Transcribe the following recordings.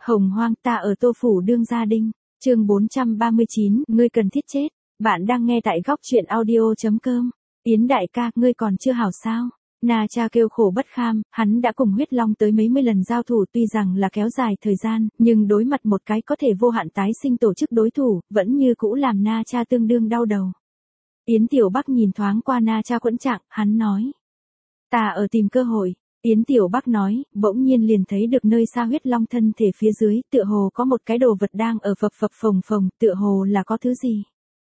Hồng hoang ta ở Tô Phủ đương gia đinh, chương 439, ngươi cần thiết chết. Bạn đang nghe tại góc truyện audio.com. Yến đại ca, ngươi còn chưa hảo sao? Na Cha kêu khổ bất kham, hắn đã cùng huyết long tới mấy mươi lần giao thủ, tuy rằng là kéo dài thời gian, nhưng đối mặt một cái có thể vô hạn tái sinh tổ chức đối thủ, vẫn như cũ làm Na Cha tương đương đau đầu. Yến Tiểu Bắc nhìn thoáng qua Na Cha quẫn trạng, hắn nói. Ta ở tìm cơ hội. Yến Tiểu Bắc nói, bỗng nhiên liền thấy được nơi xa huyết long thân thể phía dưới, tựa hồ có một cái đồ vật đang ở phập phập phồng phồng, tựa hồ là có thứ gì.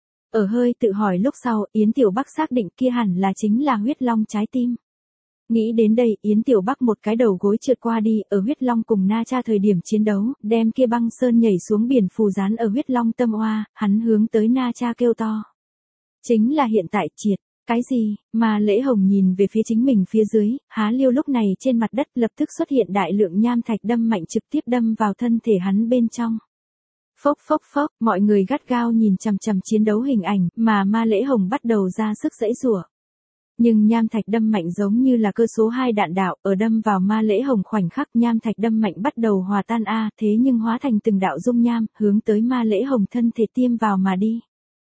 Ở hơi tự hỏi lúc sau, Yến Tiểu Bắc xác định kia hẳn là chính là huyết long trái tim. Nghĩ đến đây, Yến Tiểu Bắc một cái đầu gối trượt qua đi, ở huyết long cùng Na Cha thời điểm chiến đấu, đem kia băng sơn nhảy xuống biển phù dán ở huyết long tâm oa, hắn hướng tới Na Cha kêu to. Chính là hiện tại triệt. Cái gì, mà Lễ Hồng nhìn về phía chính mình phía dưới, há liêu lúc này trên mặt đất lập tức xuất hiện đại lượng nham thạch đâm mạnh trực tiếp đâm vào thân thể hắn bên trong. Phốc phốc phốc, mọi người gắt gao nhìn chằm chằm chiến đấu hình ảnh, mà Ma Lễ Hồng bắt đầu ra sức giãy giụa. Nhưng nham thạch đâm mạnh giống như là cơ số 2 đạn đạo, ở đâm vào Ma Lễ Hồng khoảnh khắc nham thạch đâm mạnh bắt đầu hòa tan thế nhưng hóa thành từng đạo dung nham, hướng tới Ma Lễ Hồng thân thể tiêm vào mà đi.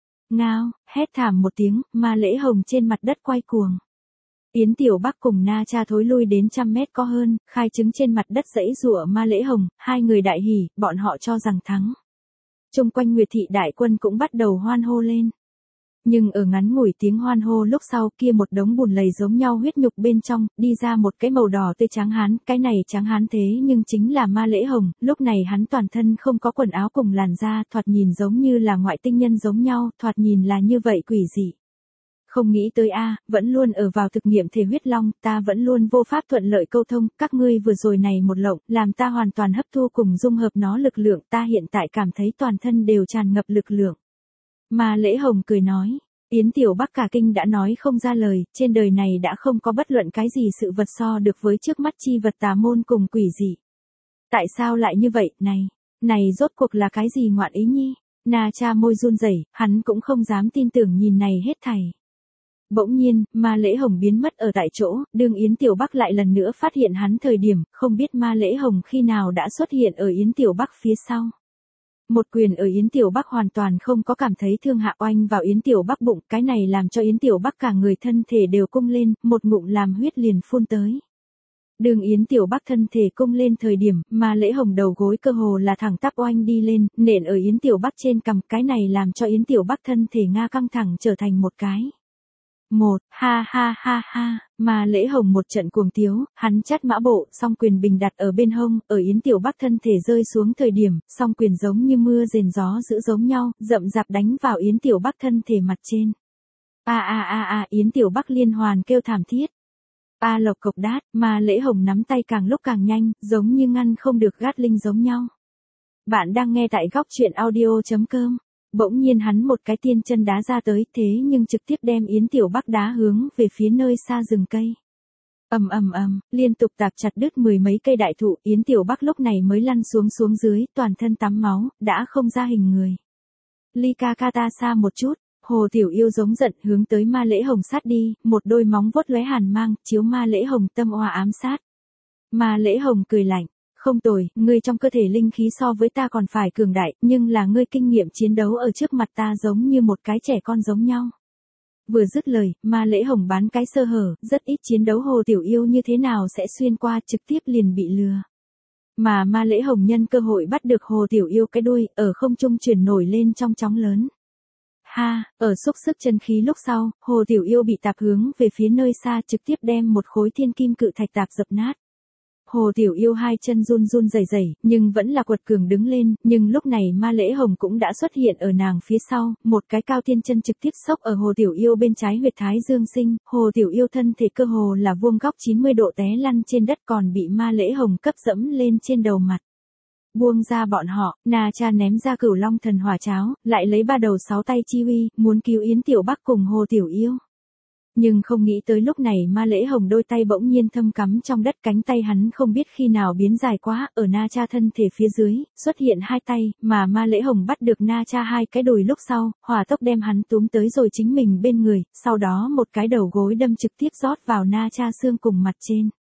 Ngao, hét thảm một tiếng, Ma Lễ Hồng trên mặt đất quay cuồng. Yến Tiểu Bắc cùng Na Cha thối lui đến 100 mét có hơn, khai trứng trên mặt đất giãy giụa Ma Lễ Hồng, hai người đại hỉ, bọn họ cho rằng thắng. Chung quanh Nguyệt thị đại quân cũng bắt đầu hoan hô lên. Nhưng ở ngắn ngủi tiếng hoan hô lúc sau kia một đống bùn lầy giống nhau huyết nhục bên trong, đi ra một cái màu đỏ tươi trắng hán, cái này trắng hán thế nhưng chính là Ma Lễ Hồng, lúc này hắn toàn thân không có quần áo cùng làn da, thoạt nhìn giống như là ngoại tinh nhân giống nhau, thoạt nhìn là như vậy quỷ dị. Không nghĩ tới vẫn luôn ở vào thực nghiệm thể huyết long, ta vẫn luôn vô pháp thuận lợi câu thông, các ngươi vừa rồi này một lộng, làm ta hoàn toàn hấp thu cùng dung hợp nó lực lượng, ta hiện tại cảm thấy toàn thân đều tràn ngập lực lượng. Ma Lễ Hồng cười nói, Yến Tiểu Bắc cả kinh đã nói không ra lời, trên đời này đã không có bất luận cái gì sự vật so được với trước mắt chi vật tà môn cùng quỷ dị. Tại sao lại như vậy, này rốt cuộc là cái gì ngoạn ý nhi? Na Cha môi run rẩy, hắn cũng không dám tin tưởng nhìn này hết thảy. Bỗng nhiên, Ma Lễ Hồng biến mất ở tại chỗ, đương Yến Tiểu Bắc lại lần nữa phát hiện hắn thời điểm, không biết Ma Lễ Hồng khi nào đã xuất hiện ở Yến Tiểu Bắc phía sau. Một quyền ở Yến Tiểu Bắc hoàn toàn không có cảm thấy thương hạ oanh vào Yến Tiểu Bắc bụng, cái này làm cho Yến Tiểu Bắc cả người thân thể đều cung lên, một ngụm làm huyết liền phun tới. Đường Yến Tiểu Bắc thân thể cung lên thời điểm, Ma Lễ Hồng đầu gối cơ hồ là thẳng tắp oanh đi lên, nện ở Yến Tiểu Bắc trên cằm, cái này làm cho Yến Tiểu Bắc thân thể căng thẳng trở thành một cái. Ha ha ha ha, Ma Lễ Hồng một trận cuồng tiếu, hắn chát mã bộ, song quyền bình đặt ở bên hông, ở Yến Tiểu Bắc thân thể rơi xuống thời điểm, song quyền giống như mưa rền gió dữ giống nhau, rậm rạp đánh vào Yến Tiểu Bắc thân thể mặt trên. Yến Tiểu Bắc liên hoàn kêu thảm thiết. Lộc cộc đát, Ma Lễ Hồng nắm tay càng lúc càng nhanh, giống như ngăn không được gát linh giống nhau. Bạn đang nghe tại góc truyện audio.com. Bỗng nhiên hắn một cái tiên chân đá ra tới, thế nhưng trực tiếp đem Yến Tiểu Bắc đá hướng về phía nơi xa rừng cây. Ầm, liên tục tạp chặt đứt mười mấy cây đại thụ, Yến Tiểu Bắc lúc này mới lăn xuống dưới, toàn thân tắm máu, đã không ra hình người. Ly ca ta xa một chút, Hồ Tiểu Yêu giống giận hướng tới Ma Lễ Hồng sát đi, một đôi móng vuốt lóe hàn mang, chiếu Ma Lễ Hồng tâm oa ám sát. Ma Lễ Hồng cười lạnh. Không tồi, ngươi trong cơ thể linh khí so với ta còn phải cường đại, nhưng là ngươi kinh nghiệm chiến đấu ở trước mặt ta giống như một cái trẻ con giống nhau. Vừa dứt lời, Ma Lễ Hồng bán cái sơ hở, rất ít chiến đấu Hồ Tiểu Yêu như thế nào sẽ xuyên qua, trực tiếp liền bị lừa. Mà Ma Lễ Hồng nhân cơ hội bắt được Hồ Tiểu Yêu cái đuôi, ở không trung chuyển nổi lên trong chóng lớn. Ở xúc sức chân khí lúc sau, Hồ Tiểu Yêu bị tạp hướng về phía nơi xa, trực tiếp đem một khối thiên kim cự thạch tạp dập nát. Hồ Tiểu Yêu hai chân run rẩy, nhưng vẫn là quật cường đứng lên, nhưng lúc này Ma Lễ Hồng cũng đã xuất hiện ở nàng phía sau, một cái cao tiên chân trực tiếp xốc ở Hồ Tiểu Yêu bên trái huyệt thái dương sinh, Hồ Tiểu Yêu thân thể cơ hồ là vuông góc 90 độ té lăn trên đất, còn bị Ma Lễ Hồng cấp dẫm lên trên đầu mặt. Buông ra bọn họ, Na Cha ném ra Cửu Long thần hỏa cháo, lại lấy 3 đầu 6 tay chi uy, muốn cứu Yến Tiểu Bắc cùng Hồ Tiểu Yêu. Nhưng không nghĩ tới lúc này Ma Lễ Hồng đôi tay bỗng nhiên thâm cắm trong đất, cánh tay hắn không biết khi nào biến dài quá, ở Na Cha thân thể phía dưới, xuất hiện hai tay, mà Ma Lễ Hồng bắt được Na Cha hai cái đùi lúc sau, hỏa tốc đem hắn túm tới rồi chính mình bên người, sau đó một cái đầu gối đâm trực tiếp rót vào Na Cha xương cùng mặt trên.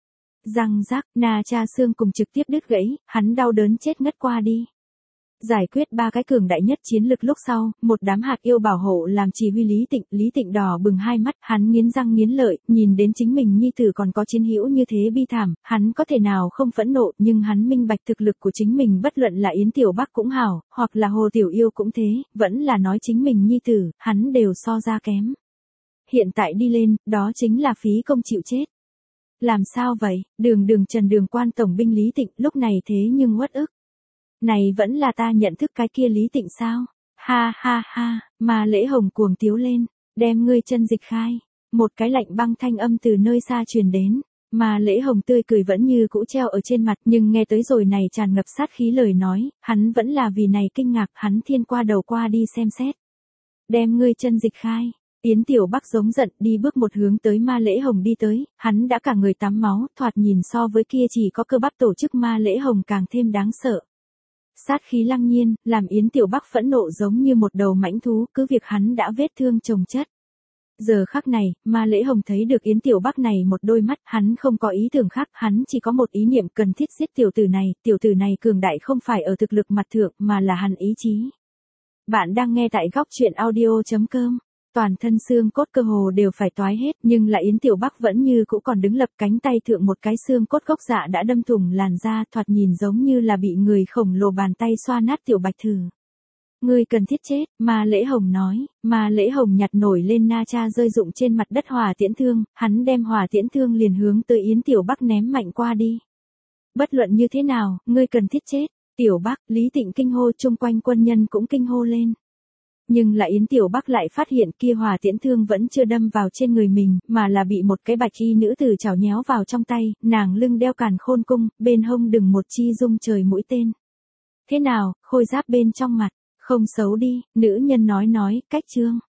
Răng rắc, Na Cha xương cùng trực tiếp đứt gãy, hắn đau đớn chết ngất qua đi. Giải quyết 3 cái cường đại nhất chiến lực lúc sau, một đám hạt yêu bảo hộ làm chỉ huy Lý Tịnh đỏ bừng hai mắt, hắn nghiến răng nghiến lợi, nhìn đến chính mình nhi tử còn có chiến hữu như thế bi thảm, hắn có thể nào không phẫn nộ, nhưng hắn minh bạch thực lực của chính mình bất luận là Yến Tiểu Bắc cũng hảo, hoặc là Hồ Tiểu Yêu cũng thế, vẫn là nói chính mình nhi tử, hắn đều so ra kém. Hiện tại đi lên, đó chính là phí công chịu chết. Làm sao vậy, Trần Đường quan tổng binh Lý Tịnh lúc này thế nhưng uất ức. Này vẫn là ta nhận thức cái kia Lý Tịnh sao? Ha ha ha, mà Lễ Hồng cuồng tiếu lên, đem ngươi chân dịch khai. Một cái lạnh băng thanh âm từ nơi xa truyền đến, mà Lễ Hồng tươi cười vẫn như cũ treo ở trên mặt, nhưng nghe tới rồi này tràn ngập sát khí lời nói, hắn vẫn là vì này kinh ngạc, hắn thiên qua đầu qua đi xem xét. Đem ngươi chân dịch khai. Yến Tiểu Bắc giống giận đi bước một hướng tới Ma Lễ Hồng đi tới, hắn đã cả người tắm máu, thoạt nhìn so với kia chỉ có cơ bắp tổ chức Ma Lễ Hồng càng thêm đáng sợ. Sát khí lăng nhiên, làm Yến Tiểu Bắc phẫn nộ giống như một đầu mãnh thú, cứ việc hắn đã vết thương chồng chất. Giờ khắc này, Ma Lễ Hồng thấy được Yến Tiểu Bắc này một đôi mắt, hắn không có ý tưởng khác, hắn chỉ có một ý niệm cần thiết giết tiểu tử này cường đại không phải ở thực lực mặt thượng mà là hắn ý chí. Bạn đang nghe tại góc truyện audio.com. Toàn thân xương cốt cơ hồ đều phải toái hết, nhưng lại Yến Tiểu Bắc vẫn như cũ còn đứng lập, cánh tay thượng một cái xương cốt gốc dạ đã đâm thủng làn da, thoạt nhìn giống như là bị người khổng lồ bàn tay xoa nát tiểu bạch thử. Ngươi cần thiết chết, Ma Lễ Hồng nói, Ma Lễ Hồng nhặt nổi lên Na Cha rơi rụng trên mặt đất hỏa tiễn thương, hắn đem hỏa tiễn thương liền hướng tới Yến Tiểu Bắc ném mạnh qua đi. Bất luận như thế nào, ngươi cần thiết chết, Tiểu Bắc, Lý Tịnh kinh hô, chung quanh quân nhân cũng kinh hô lên. Nhưng lại Yến Tiểu Bắc lại phát hiện kia hỏa tiễn thương vẫn chưa đâm vào trên người mình, mà là bị một cái bạch y nữ tử chảo nhéo vào trong tay, nàng lưng đeo càn khôn cung, bên hông đừng một chi dung trời mũi tên. Thế nào, khôi giáp bên trong mặt, không xấu đi, nữ nhân nói, cách trương.